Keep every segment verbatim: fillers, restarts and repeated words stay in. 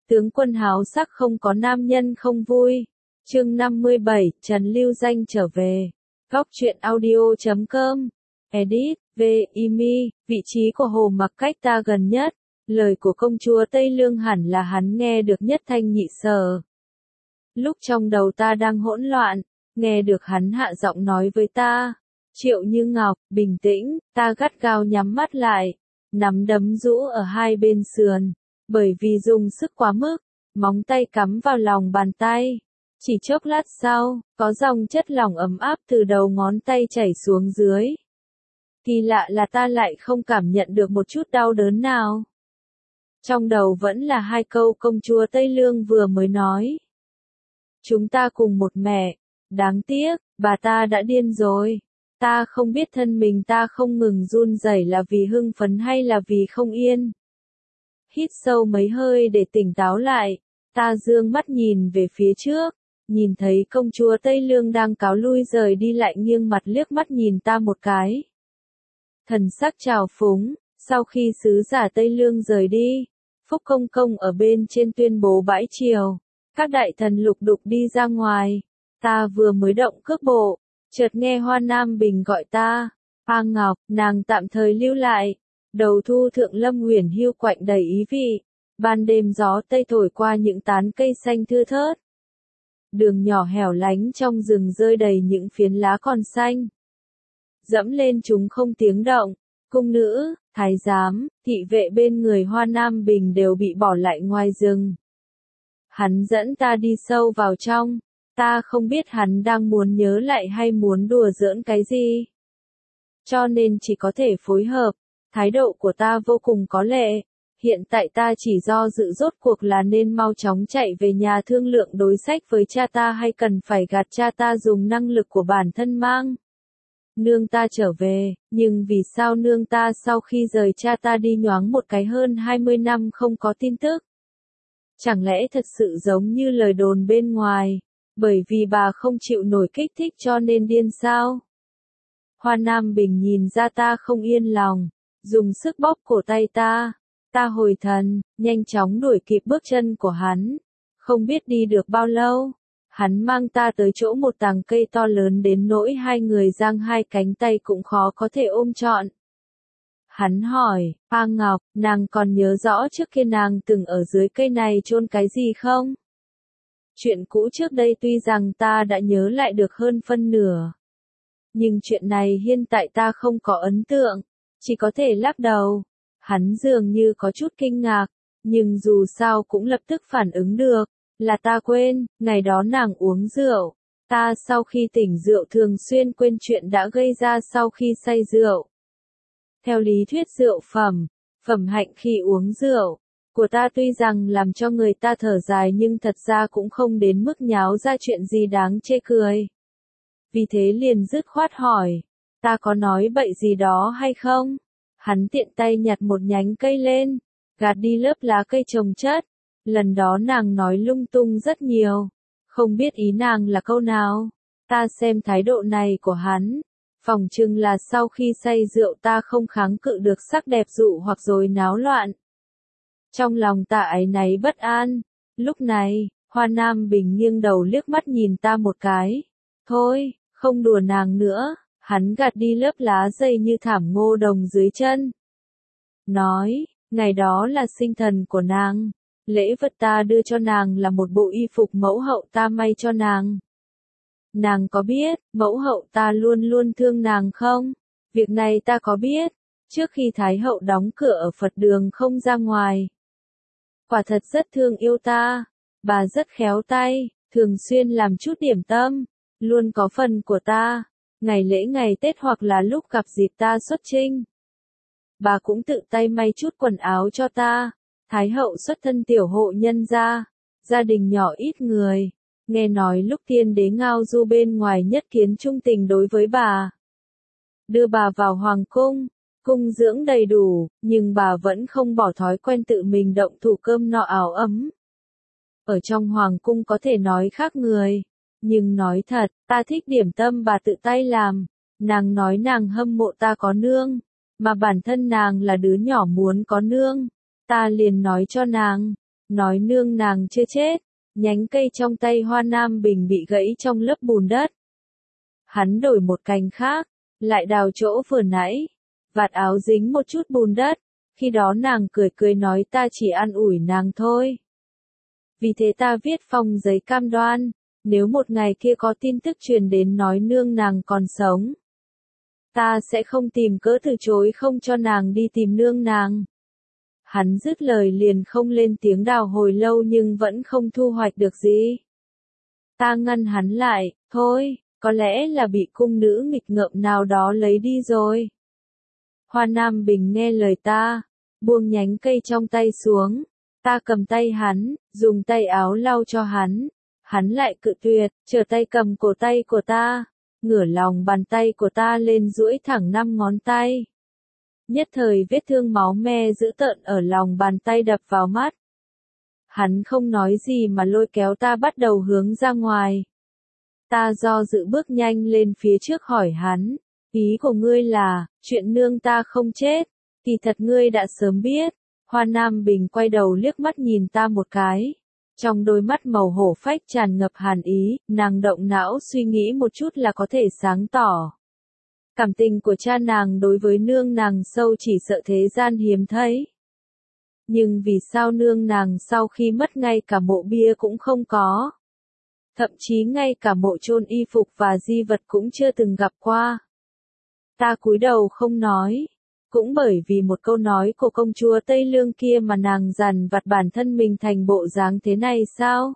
Tướng quân háo sắc không có nam nhân không vui. Chương năm mươi bảy, Trần Lưu Danh trở về. Góc truyện audio chấm com. Edit, V, Imi, vị trí của Hồ Mặc cách ta gần nhất. Lời của công chúa Tây Lương hẳn là hắn nghe được nhất thanh nhị sở. Lúc trong đầu ta đang hỗn loạn, nghe được hắn hạ giọng nói với ta. Triệu Như Ngọc, bình tĩnh, ta gắt gao nhắm mắt lại. Nắm đấm rũ ở hai bên sườn. Bởi vì dùng sức quá mức, móng tay cắm vào lòng bàn tay. Chỉ chốc lát sau, có dòng chất lỏng ấm áp từ đầu ngón tay chảy xuống dưới. Kỳ lạ là ta lại không cảm nhận được một chút đau đớn nào. Trong đầu vẫn là hai câu công chúa Tây Lương vừa mới nói. Chúng ta cùng một mẹ, đáng tiếc, bà ta đã điên rồi. Ta không biết thân mình ta không ngừng run rẩy là vì hưng phấn hay là vì không yên. Hít sâu mấy hơi để tỉnh táo lại, ta dương mắt nhìn về phía trước, nhìn thấy công chúa Tây Lương đang cáo lui rời đi lại nghiêng mặt liếc mắt nhìn ta một cái. Thần sắc trào phúng, sau khi sứ giả Tây Lương rời đi, Phúc Công Công ở bên trên tuyên bố bãi triều, các đại thần lục đục đi ra ngoài, ta vừa mới động cước bộ, chợt nghe Hoa Nam Bình gọi ta, A Ngọc, nàng tạm thời lưu lại. Đầu thu thượng lâm huyền hưu quạnh đầy ý vị, ban đêm gió tây thổi qua những tán cây xanh thưa thớt. Đường nhỏ hẻo lánh trong rừng rơi đầy những phiến lá còn xanh. Dẫm lên chúng không tiếng động, cung nữ, thái giám, thị vệ bên người Hoa Nam Bình đều bị bỏ lại ngoài rừng. Hắn dẫn ta đi sâu vào trong, ta không biết hắn đang muốn nhớ lại hay muốn đùa giỡn cái gì. Cho nên chỉ có thể phối hợp. Thái độ của ta vô cùng có lệ, hiện tại ta chỉ do dự rốt cuộc là nên mau chóng chạy về nhà thương lượng đối sách với cha ta hay cần phải gạt cha ta dùng năng lực của bản thân mang. Nương ta trở về, nhưng vì sao nương ta sau khi rời cha ta đi nhoáng một cái hơn hai mươi năm không có tin tức? Chẳng lẽ thật sự giống như lời đồn bên ngoài, bởi vì bà không chịu nổi kích thích cho nên điên sao? Hoa Nam Bình nhìn ra ta không yên lòng. Dùng sức bóp cổ tay ta, ta hồi thần, nhanh chóng đuổi kịp bước chân của hắn. Không biết đi được bao lâu, hắn mang ta tới chỗ một tàng cây to lớn đến nỗi hai người giang hai cánh tay cũng khó có thể ôm trọn. Hắn hỏi, A Ngọc, nàng còn nhớ rõ trước kia nàng từng ở dưới cây này chôn cái gì không? Chuyện cũ trước đây tuy rằng ta đã nhớ lại được hơn phân nửa. Nhưng chuyện này hiện tại ta không có ấn tượng. Chỉ có thể lắc đầu. Hắn dường như có chút kinh ngạc, nhưng dù sao cũng lập tức phản ứng được, là ta quên, ngày đó nàng uống rượu. Ta sau khi tỉnh rượu thường xuyên quên chuyện đã gây ra sau khi say rượu. Theo lý thuyết rượu phẩm, phẩm hạnh khi uống rượu, của ta tuy rằng làm cho người ta thở dài nhưng thật ra cũng không đến mức nháo ra chuyện gì đáng chê cười. Vì thế liền dứt khoát hỏi. Ta có nói bậy gì đó hay không? Hắn tiện tay nhặt một nhánh cây lên, gạt đi lớp lá cây trồng chất. Lần đó nàng nói lung tung rất nhiều, không biết ý nàng là câu nào. Ta xem thái độ này của hắn, phỏng chừng là sau khi say rượu ta không kháng cự được sắc đẹp dụ hoặc rồi náo loạn. Trong lòng ta áy náy bất an, lúc này, Hoa Nam Bình nghiêng đầu liếc mắt nhìn ta một cái. Thôi, không đùa nàng nữa. Hắn gạt đi lớp lá dày như thảm ngô đồng dưới chân. Nói, ngày đó là sinh thần của nàng. Lễ vật ta đưa cho nàng là một bộ y phục mẫu hậu ta may cho nàng. Nàng có biết, mẫu hậu ta luôn luôn thương nàng không? Việc này ta có biết, trước khi Thái hậu đóng cửa ở Phật đường không ra ngoài. Quả thật rất thương yêu ta, bà rất khéo tay, thường xuyên làm chút điểm tâm, luôn có phần của ta. Ngày lễ ngày Tết hoặc là lúc gặp dịp ta xuất chinh. Bà cũng tự tay may chút quần áo cho ta. Thái hậu xuất thân tiểu hộ nhân gia, gia đình nhỏ ít người. Nghe nói lúc tiên đế Ngao Du bên ngoài nhất kiến trung tình đối với bà. Đưa bà vào hoàng cung, cung dưỡng đầy đủ, nhưng bà vẫn không bỏ thói quen tự mình động thủ cơm no áo ấm. Ở trong hoàng cung có thể nói khác người. Nhưng nói thật, ta thích điểm tâm bà tự tay làm. Nàng nói nàng hâm mộ ta có nương, mà bản thân nàng là đứa nhỏ muốn có nương. Ta liền nói cho nàng, nói nương nàng chưa chết, nhánh cây trong tay Hoa Nam Bình bị gãy trong lớp bùn đất. Hắn đổi một cành khác, lại đào chỗ vừa nãy, vạt áo dính một chút bùn đất, khi đó nàng cười cười nói ta chỉ an ủi nàng thôi. Vì thế ta viết phong giấy cam đoan, nếu một ngày kia có tin tức truyền đến nói nương nàng còn sống, ta sẽ không tìm cớ từ chối không cho nàng đi tìm nương nàng. Hắn dứt lời liền không lên tiếng đào hồi lâu nhưng vẫn không thu hoạch được gì. Ta ngăn hắn lại, thôi, có lẽ là bị cung nữ nghịch ngợm nào đó lấy đi rồi. Hoa Nam Bình nghe lời ta, buông nhánh cây trong tay xuống. Ta cầm tay hắn, dùng tay áo lau cho hắn. Hắn lại cự tuyệt, trở tay cầm cổ tay của ta, ngửa lòng bàn tay của ta lên duỗi thẳng năm ngón tay. Nhất thời vết thương máu me dữ tợn ở lòng bàn tay đập vào mắt. Hắn không nói gì mà lôi kéo ta bắt đầu hướng ra ngoài. Ta do dự bước nhanh lên phía trước hỏi hắn, ý của ngươi là, chuyện nương ta không chết, kỳ thật ngươi đã sớm biết. Hoa Nam Bình quay đầu liếc mắt nhìn ta một cái. Trong đôi mắt màu hổ phách tràn ngập hàn ý, nàng động não suy nghĩ một chút là có thể sáng tỏ. Cảm tình của cha nàng đối với nương nàng sâu chỉ sợ thế gian hiếm thấy. Nhưng vì sao nương nàng sau khi mất ngay cả mộ bia cũng không có? Thậm chí ngay cả mộ chôn y phục và di vật cũng chưa từng gặp qua. Ta cúi đầu không nói. Cũng bởi vì một câu nói của công chúa Tây Lương kia mà nàng dằn vặt bản thân mình thành bộ dáng thế này sao?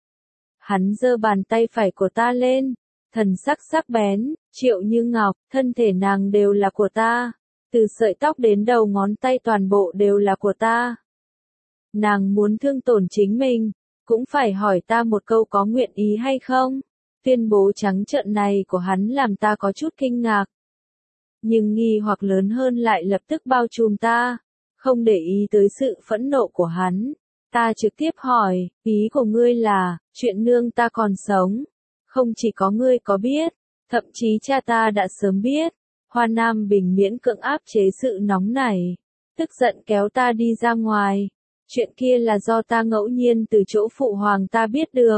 Hắn giơ bàn tay phải của ta lên, thần sắc sắc bén, Triệu Như Ngọc, thân thể nàng đều là của ta, từ sợi tóc đến đầu ngón tay toàn bộ đều là của ta. Nàng muốn thương tổn chính mình, cũng phải hỏi ta một câu có nguyện ý hay không? Tuyên bố trắng trợn này của hắn làm ta có chút kinh ngạc. Nhưng nghi hoặc lớn hơn lại lập tức bao trùm ta, không để ý tới sự phẫn nộ của hắn. Ta trực tiếp hỏi, ý của ngươi là, chuyện nương ta còn sống. Không chỉ có ngươi có biết, thậm chí cha ta đã sớm biết. Hoa Nam Bình miễn cưỡng áp chế sự nóng nảy, tức giận kéo ta đi ra ngoài. Chuyện kia là do ta ngẫu nhiên từ chỗ phụ hoàng ta biết được.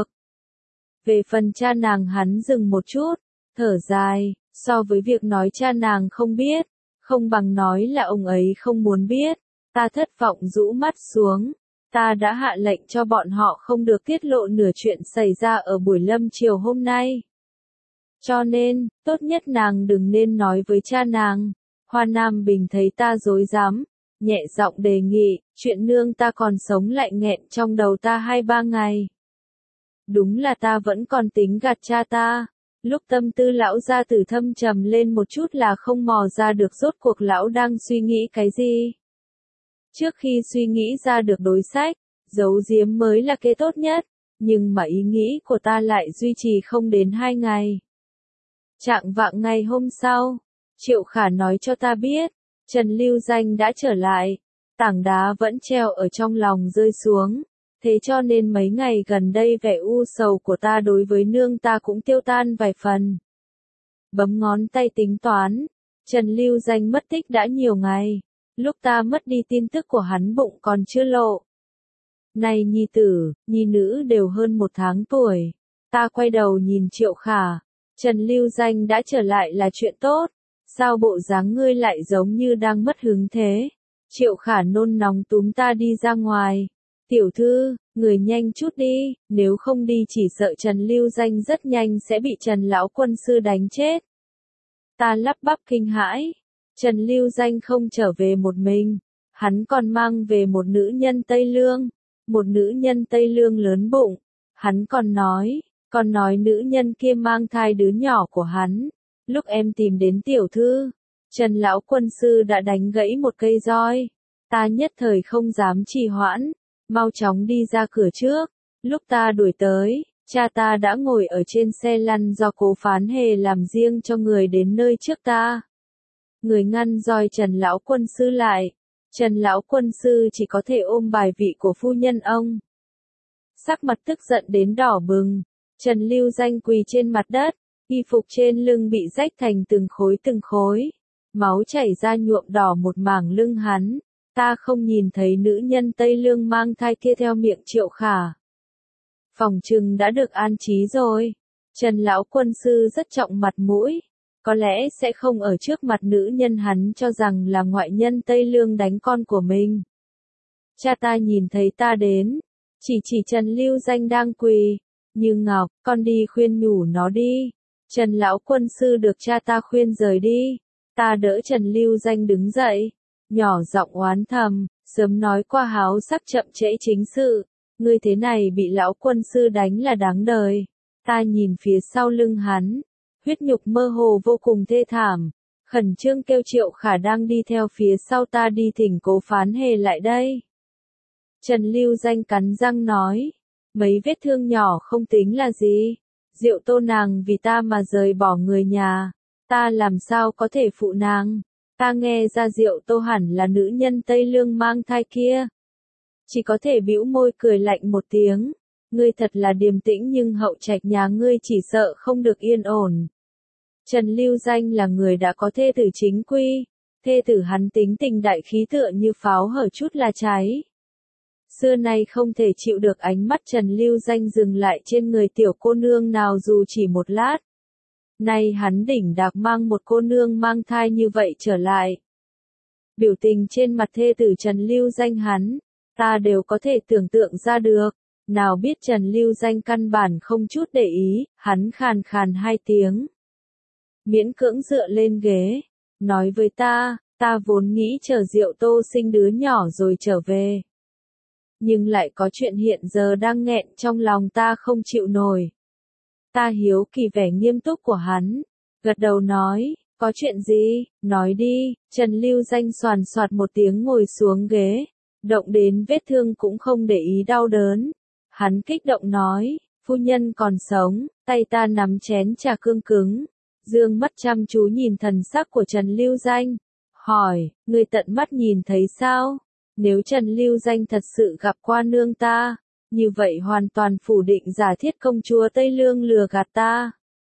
Về phần cha nàng hắn dừng một chút, thở dài. So với việc nói cha nàng không biết, không bằng nói là ông ấy không muốn biết. Ta thất vọng rũ mắt xuống. Ta đã hạ lệnh cho bọn họ không được tiết lộ nửa chuyện xảy ra ở buổi lâm chiều hôm nay. Cho nên, tốt nhất nàng đừng nên nói với cha nàng. Hoa Nam Bình thấy ta dối dám, nhẹ giọng đề nghị, chuyện nương ta còn sống lại nghẹn trong đầu ta hai ba ngày. Đúng là ta vẫn còn tính gạt cha ta. Lúc tâm tư lão gia tử thâm trầm lên một chút là không mò ra được rốt cuộc lão đang suy nghĩ cái gì. Trước khi suy nghĩ ra được đối sách, giấu giếm mới là kế tốt nhất, nhưng mà ý nghĩ của ta lại duy trì không đến hai ngày. Trạng vạng ngày hôm sau, Triệu Khả nói cho ta biết, Trần Lưu Danh đã trở lại, tảng đá vẫn treo ở trong lòng rơi xuống. Thế cho nên mấy ngày gần đây vẻ u sầu của ta đối với nương ta cũng tiêu tan vài phần. Bấm ngón tay tính toán, Trần Lưu Danh mất tích đã nhiều ngày, lúc ta mất đi tin tức của hắn bụng còn chưa lộ. Này nhi tử, nhi nữ đều hơn một tháng tuổi, ta quay đầu nhìn Triệu Khả, Trần Lưu Danh đã trở lại là chuyện tốt, sao bộ dáng ngươi lại giống như đang mất hứng thế? Triệu Khả nôn nóng túm ta đi ra ngoài. Tiểu thư, người nhanh chút đi, nếu không đi chỉ sợ Trần Lưu Danh rất nhanh sẽ bị Trần Lão Quân Sư đánh chết. Ta lắp bắp kinh hãi, Trần Lưu Danh không trở về một mình, hắn còn mang về một nữ nhân Tây Lương, một nữ nhân Tây Lương lớn bụng, hắn còn nói, còn nói nữ nhân kia mang thai đứa nhỏ của hắn. Lúc em tìm đến tiểu thư, Trần Lão Quân Sư đã đánh gãy một cây roi, ta nhất thời không dám trì hoãn. Mau chóng đi ra cửa trước, lúc ta đuổi tới, cha ta đã ngồi ở trên xe lăn do Cố Phán Hề làm riêng cho người đến nơi trước ta. Người ngăn roi Trần Lão Quân Sư lại, Trần Lão Quân Sư chỉ có thể ôm bài vị của phu nhân ông. Sắc mặt tức giận đến đỏ bừng, Trần Lưu Danh quỳ trên mặt đất, y phục trên lưng bị rách thành từng khối từng khối, máu chảy ra nhuộm đỏ một mảng lưng hắn. Ta không nhìn thấy nữ nhân Tây Lương mang thai kia theo miệng Triệu Khả. Phòng trừng đã được an trí rồi. Trần lão quân sư rất trọng mặt mũi. Có lẽ sẽ không ở trước mặt nữ nhân hắn cho rằng là ngoại nhân Tây Lương đánh con của mình. Cha ta nhìn thấy ta đến. Chỉ chỉ Trần Lưu Danh đang quỳ. Như Ngọc, con đi khuyên nhủ nó đi. Trần lão quân sư được cha ta khuyên rời đi. Ta đỡ Trần Lưu Danh đứng dậy. Nhỏ giọng oán thầm, sớm nói qua háo sắc chậm trễ chính sự. Ngươi thế này bị lão quân sư đánh là đáng đời. Ta nhìn phía sau lưng hắn. Huyết nhục mơ hồ vô cùng thê thảm. Khẩn trương kêu Triệu Khả đang đi theo phía sau ta đi thỉnh Cố Phán Hề lại đây. Trần Lưu Danh cắn răng nói. Mấy vết thương nhỏ không tính là gì. Diệu Tô nàng vì ta mà rời bỏ người nhà. Ta làm sao có thể phụ nàng. Ta nghe ra Diệu Tô hẳn là nữ nhân Tây Lương mang thai kia. Chỉ có thể bĩu môi cười lạnh một tiếng. Ngươi thật là điềm tĩnh nhưng hậu trạch nhà ngươi chỉ sợ không được yên ổn. Trần Lưu Danh là người đã có thê tử chính quy. Thê tử hắn tính tình đại khí tựa như pháo hở chút là cháy. Xưa nay không thể chịu được ánh mắt Trần Lưu Danh dừng lại trên người tiểu cô nương nào dù chỉ một lát. Nay hắn đỉnh đạc mang một cô nương mang thai như vậy trở lại. Biểu tình trên mặt thê tử Trần Lưu Danh hắn, ta đều có thể tưởng tượng ra được. Nào biết Trần Lưu Danh căn bản không chút để ý, hắn khàn khàn hai tiếng. Miễn cưỡng dựa lên ghế, nói với ta, ta vốn nghĩ chờ Diệu Tô sinh đứa nhỏ rồi trở về. Nhưng lại có chuyện hiện giờ đang nghẹn trong lòng ta không chịu nổi. Ta hiếu kỳ vẻ nghiêm túc của hắn, gật đầu nói, có chuyện gì, nói đi. Trần Lưu Danh xoàn xoạt một tiếng ngồi xuống ghế, động đến vết thương cũng không để ý đau đớn. Hắn kích động nói, phu nhân còn sống, tay ta nắm chén trà cương cứng. Dương mắt chăm chú nhìn thần sắc của Trần Lưu Danh, hỏi, người tận mắt nhìn thấy sao? Nếu Trần Lưu Danh thật sự gặp qua nương ta, như vậy hoàn toàn phủ định giả thiết công chúa Tây Lương lừa gạt ta.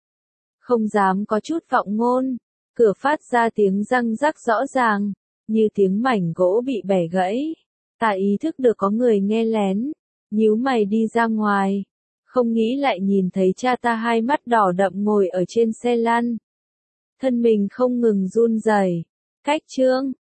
Không dám có chút vọng ngôn, cửa phát ra tiếng răng rắc rõ ràng, như tiếng mảnh gỗ bị bẻ gãy. Ta ý thức được có người nghe lén, nhíu mày đi ra ngoài, không nghĩ lại nhìn thấy cha ta hai mắt đỏ đậm ngồi ở trên xe lăn. Thân mình không ngừng run rẩy. Cách chương